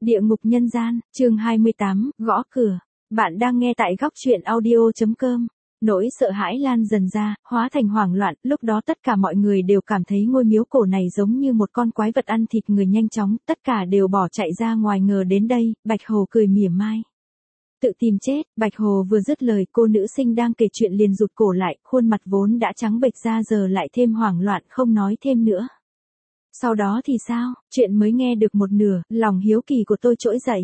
Địa ngục nhân gian, chương 28, gõ cửa. Bạn đang nghe tại góc truyện audio.com. Nỗi sợ hãi lan dần ra, hóa thành hoảng loạn, lúc đó tất cả mọi người đều cảm thấy ngôi miếu cổ này giống như một con quái vật ăn thịt người nhanh chóng, tất cả đều bỏ chạy ra ngoài. Ngờ đến đây, Bạch Hồ cười mỉa mai. Tự tìm chết, Bạch Hồ vừa dứt lời, cô nữ sinh đang kể chuyện liền rụt cổ lại, khuôn mặt vốn đã trắng bệch ra giờ lại thêm hoảng loạn, không nói thêm nữa. Sau đó thì sao, chuyện mới nghe được một nửa, lòng hiếu kỳ của tôi trỗi dậy.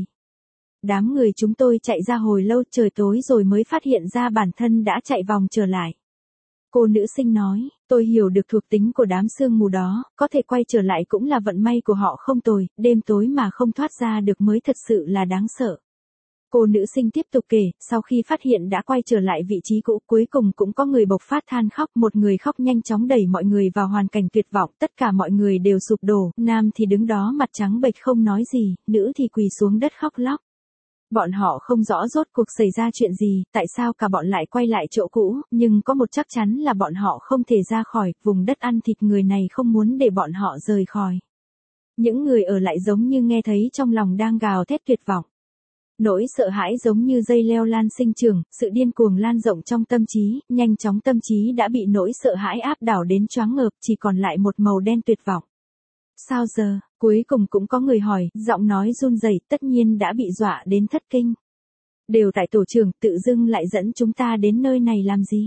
Đám người chúng tôi chạy ra hồi lâu, trời tối rồi mới phát hiện ra bản thân đã chạy vòng trở lại. Cô nữ sinh nói, tôi hiểu được thuộc tính của đám sương mù đó, có thể quay trở lại cũng là vận may của họ không tồi, đêm tối mà không thoát ra được mới thật sự là đáng sợ. Cô nữ sinh tiếp tục kể, sau khi phát hiện đã quay trở lại vị trí cũ, cuối cùng cũng có người bộc phát than khóc, một người khóc nhanh chóng đẩy mọi người vào hoàn cảnh tuyệt vọng, tất cả mọi người đều sụp đổ, nam thì đứng đó mặt trắng bệch không nói gì, nữ thì quỳ xuống đất khóc lóc. Bọn họ không rõ rốt cuộc xảy ra chuyện gì, tại sao cả bọn lại quay lại chỗ cũ, nhưng có một chắc chắn là bọn họ không thể ra khỏi vùng đất ăn thịt người này, không muốn để bọn họ rời khỏi. Những người ở lại giống như nghe thấy trong lòng đang gào thét tuyệt vọng. Nỗi sợ hãi giống như dây leo lan sinh trưởng, sự điên cuồng lan rộng trong tâm trí, nhanh chóng tâm trí đã bị nỗi sợ hãi áp đảo đến choáng ngợp, chỉ còn lại một màu đen tuyệt vọng. Sao giờ, cuối cùng cũng có người hỏi, giọng nói run rẩy, tất nhiên đã bị dọa đến thất kinh. Đều tại tổ trưởng, tự dưng lại dẫn chúng ta đến nơi này làm gì?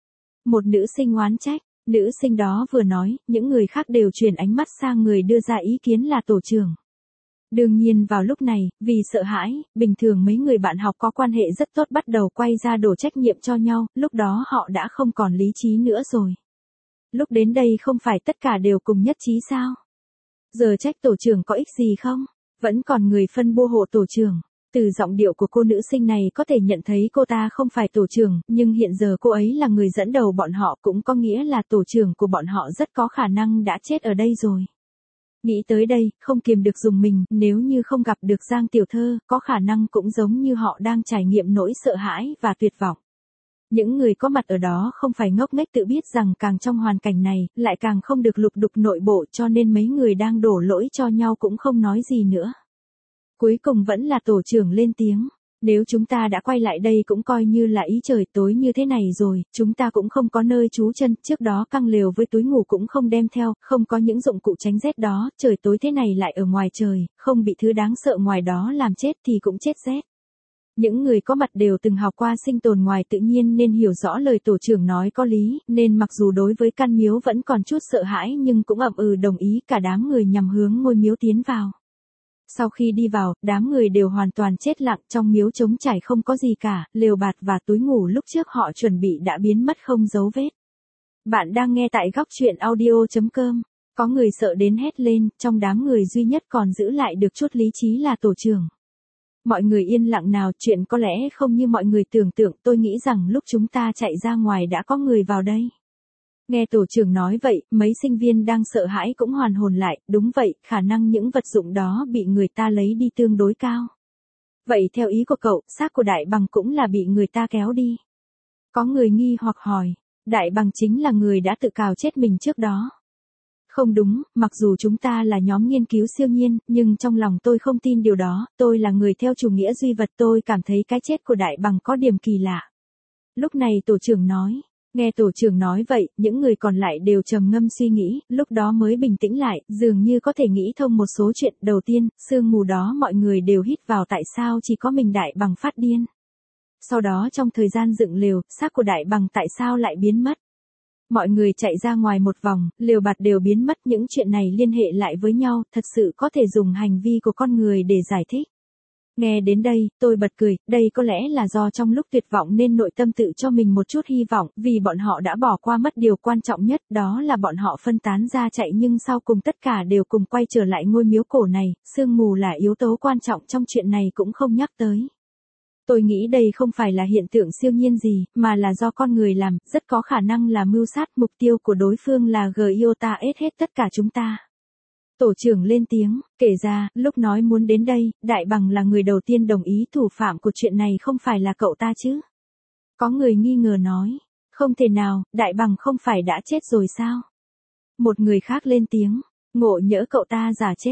Một nữ sinh oán trách, nữ sinh đó vừa nói, những người khác đều chuyển ánh mắt sang người đưa ra ý kiến là tổ trưởng. Đương nhiên vào lúc này, vì sợ hãi, bình thường mấy người bạn học có quan hệ rất tốt bắt đầu quay ra đổ trách nhiệm cho nhau, lúc đó họ đã không còn lý trí nữa rồi. Lúc đến đây không phải tất cả đều cùng nhất trí sao? Giờ trách tổ trưởng có ích gì không? Vẫn còn người phân bua hộ tổ trưởng. Từ giọng điệu của cô nữ sinh này có thể nhận thấy cô ta không phải tổ trưởng, nhưng hiện giờ cô ấy là người dẫn đầu bọn họ, cũng có nghĩa là tổ trưởng của bọn họ rất có khả năng đã chết ở đây rồi. Nghĩ tới đây, không kiềm được dùng mình, nếu như không gặp được Giang tiểu thơ, có khả năng cũng giống như họ đang trải nghiệm nỗi sợ hãi và tuyệt vọng. Những người có mặt ở đó không phải ngốc nghếch, tự biết rằng càng trong hoàn cảnh này, lại càng không được lục đục nội bộ, cho nên mấy người đang đổ lỗi cho nhau cũng không nói gì nữa. Cuối cùng vẫn là tổ trưởng lên tiếng. Nếu chúng ta đã quay lại đây cũng coi như là ý trời, tối như thế này rồi, chúng ta cũng không có nơi trú chân, trước đó căng lều với túi ngủ cũng không đem theo, không có những dụng cụ tránh rét đó, trời tối thế này lại ở ngoài trời, không bị thứ đáng sợ ngoài đó làm chết thì cũng chết rét. Những người có mặt đều từng học qua sinh tồn ngoài tự nhiên nên hiểu rõ lời tổ trưởng nói có lý, nên mặc dù đối với căn miếu vẫn còn chút sợ hãi nhưng cũng ậm ừ đồng ý, cả đám người nhằm hướng ngôi miếu tiến vào. Sau khi đi vào, đám người đều hoàn toàn chết lặng, trong miếu trống trải không có gì cả, lều bạt và túi ngủ lúc trước họ chuẩn bị đã biến mất không dấu vết. Bạn đang nghe tại góc truyện audio.com. Có người sợ đến hét lên, trong đám người duy nhất còn giữ lại được chút lý trí là tổ trưởng. Mọi người yên lặng nào, chuyện có lẽ không như mọi người tưởng tượng, tôi nghĩ rằng lúc chúng ta chạy ra ngoài đã có người vào đây. Nghe tổ trưởng nói vậy, mấy sinh viên đang sợ hãi cũng hoàn hồn lại, đúng vậy, khả năng những vật dụng đó bị người ta lấy đi tương đối cao. Vậy theo ý của cậu, xác của Đại Bằng cũng là bị người ta kéo đi. Có người nghi hoặc hỏi, Đại Bằng chính là người đã tự cào chết mình trước đó. Không đúng, mặc dù chúng ta là nhóm nghiên cứu siêu nhiên, nhưng trong lòng tôi không tin điều đó, tôi là người theo chủ nghĩa duy vật, tôi cảm thấy cái chết của Đại Bằng có điểm kỳ lạ. Lúc này tổ trưởng nói. Nghe tổ trưởng nói vậy, những người còn lại đều trầm ngâm suy nghĩ, lúc đó mới bình tĩnh lại, dường như có thể nghĩ thông một số chuyện. Đầu tiên, sương mù đó mọi người đều hít vào, tại sao chỉ có mình Đại Bằng phát điên. Sau đó trong thời gian dựng lều, xác của Đại Bằng tại sao lại biến mất. Mọi người chạy ra ngoài một vòng, lều bạt đều biến mất, những chuyện này liên hệ lại với nhau, thật sự có thể dùng hành vi của con người để giải thích. Nghe đến đây, tôi bật cười, đây có lẽ là do trong lúc tuyệt vọng nên nội tâm tự cho mình một chút hy vọng, vì bọn họ đã bỏ qua mất điều quan trọng nhất, đó là bọn họ phân tán ra chạy nhưng sau cùng tất cả đều cùng quay trở lại ngôi miếu cổ này, sương mù là yếu tố quan trọng trong chuyện này cũng không nhắc tới. Tôi nghĩ đây không phải là hiện tượng siêu nhiên gì, mà là do con người làm, rất có khả năng là mưu sát, mục tiêu của đối phương là Giota hết tất cả chúng ta. Tổ trưởng lên tiếng, kể ra, lúc nói muốn đến đây, Đại Bằng là người đầu tiên đồng ý, thủ phạm của chuyện này không phải là cậu ta chứ? Có người nghi ngờ nói, không thể nào, Đại Bằng không phải đã chết rồi sao? Một người khác lên tiếng, ngộ nhỡ cậu ta giả chết.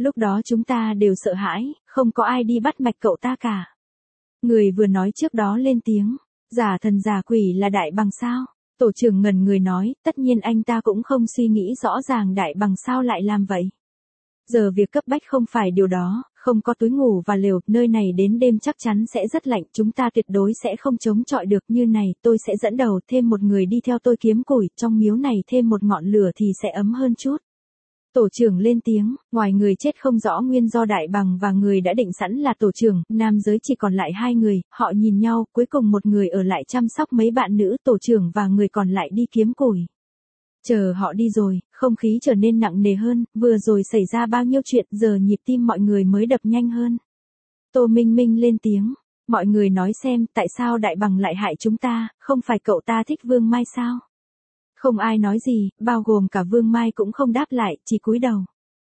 Lúc đó chúng ta đều sợ hãi, không có ai đi bắt mạch cậu ta cả. Người vừa nói trước đó lên tiếng, giả thần giả quỷ là Đại Bằng sao? Tổ trưởng ngẩn người nói, tất nhiên anh ta cũng không suy nghĩ rõ ràng Đại Bằng sao lại làm vậy. Giờ việc cấp bách không phải điều đó, không có túi ngủ và lều, nơi này đến đêm chắc chắn sẽ rất lạnh, chúng ta tuyệt đối sẽ không chống chọi được. Như này, tôi sẽ dẫn đầu thêm một người đi theo tôi kiếm củi, trong miếu này thêm một ngọn lửa thì sẽ ấm hơn chút. Tổ trưởng lên tiếng, ngoài người chết không rõ nguyên do Đại Bằng và người đã định sẵn là tổ trưởng, nam giới chỉ còn lại 2 người, họ nhìn nhau, cuối cùng một người ở lại chăm sóc mấy bạn nữ, tổ trưởng và người còn lại đi kiếm củi. Chờ họ đi rồi, không khí trở nên nặng nề hơn, vừa rồi xảy ra bao nhiêu chuyện, giờ nhịp tim mọi người mới đập nhanh hơn. Tô Minh Minh lên tiếng, mọi người nói xem, tại sao Đại Bằng lại hại chúng ta, không phải cậu ta thích Vương Mai sao? Không ai nói gì, bao gồm cả Vương Mai cũng không đáp lại, chỉ cúi đầu.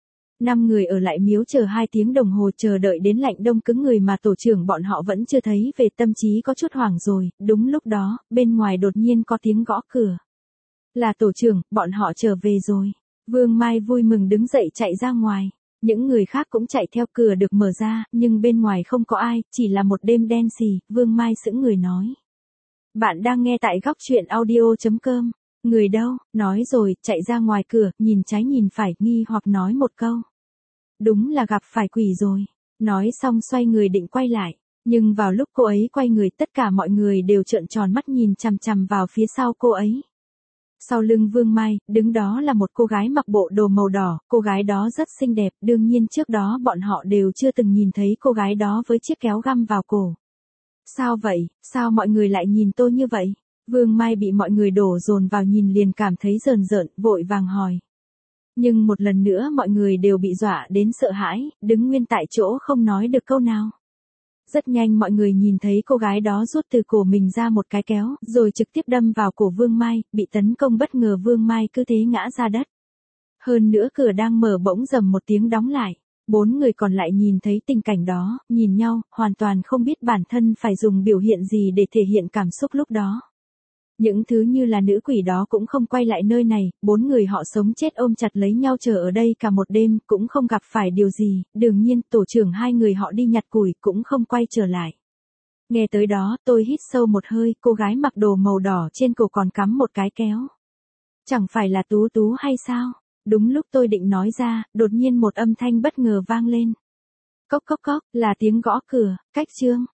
5 người ở lại miếu chờ 2 tiếng đồng hồ chờ đợi đến lạnh đông cứng người mà tổ trưởng bọn họ vẫn chưa thấy về, tâm trí có chút hoảng rồi. Đúng lúc đó, bên ngoài đột nhiên có tiếng gõ cửa. Là tổ trưởng, bọn họ trở về rồi. Vương Mai vui mừng đứng dậy chạy ra ngoài. Những người khác cũng chạy theo, cửa được mở ra, nhưng bên ngoài không có ai, chỉ là một đêm đen sì. Vương Mai sững người nói. Bạn đang nghe tại góc truyện audio.com. Người đâu, nói rồi, chạy ra ngoài cửa, nhìn trái nhìn phải, nghi hoặc nói một câu. Đúng là gặp phải quỷ rồi. Nói xong xoay người định quay lại. Nhưng vào lúc cô ấy quay người, tất cả mọi người đều trợn tròn mắt nhìn chằm chằm vào phía sau cô ấy. Sau lưng Vương Mai, đứng đó là một cô gái mặc bộ đồ màu đỏ, cô gái đó rất xinh đẹp, đương nhiên trước đó bọn họ đều chưa từng nhìn thấy cô gái đó với chiếc kéo găm vào cổ. Sao vậy, sao mọi người lại nhìn tôi như vậy? Vương Mai bị mọi người đổ dồn vào nhìn liền cảm thấy rờn rợn, vội vàng hỏi. Nhưng một lần nữa mọi người đều bị dọa đến sợ hãi, đứng nguyên tại chỗ không nói được câu nào. Rất nhanh mọi người nhìn thấy cô gái đó rút từ cổ mình ra một cái kéo, rồi trực tiếp đâm vào cổ Vương Mai, bị tấn công bất ngờ Vương Mai cứ thế ngã ra đất. Hơn nữa cửa đang mở bỗng rầm một tiếng đóng lại. 4 người còn lại nhìn thấy tình cảnh đó, nhìn nhau, hoàn toàn không biết bản thân phải dùng biểu hiện gì để thể hiện cảm xúc lúc đó. Những thứ như là nữ quỷ đó cũng không quay lại nơi này, 4 người họ sống chết ôm chặt lấy nhau chờ ở đây cả một đêm, cũng không gặp phải điều gì, đương nhiên, tổ trưởng 2 người họ đi nhặt củi cũng không quay trở lại. Nghe tới đó, tôi hít sâu một hơi, cô gái mặc đồ màu đỏ trên cổ còn cắm một cái kéo. Chẳng phải là Tú Tú hay sao? Đúng lúc tôi định nói ra, đột nhiên một âm thanh bất ngờ vang lên. Cốc cốc cốc, là tiếng gõ cửa, cách Trương.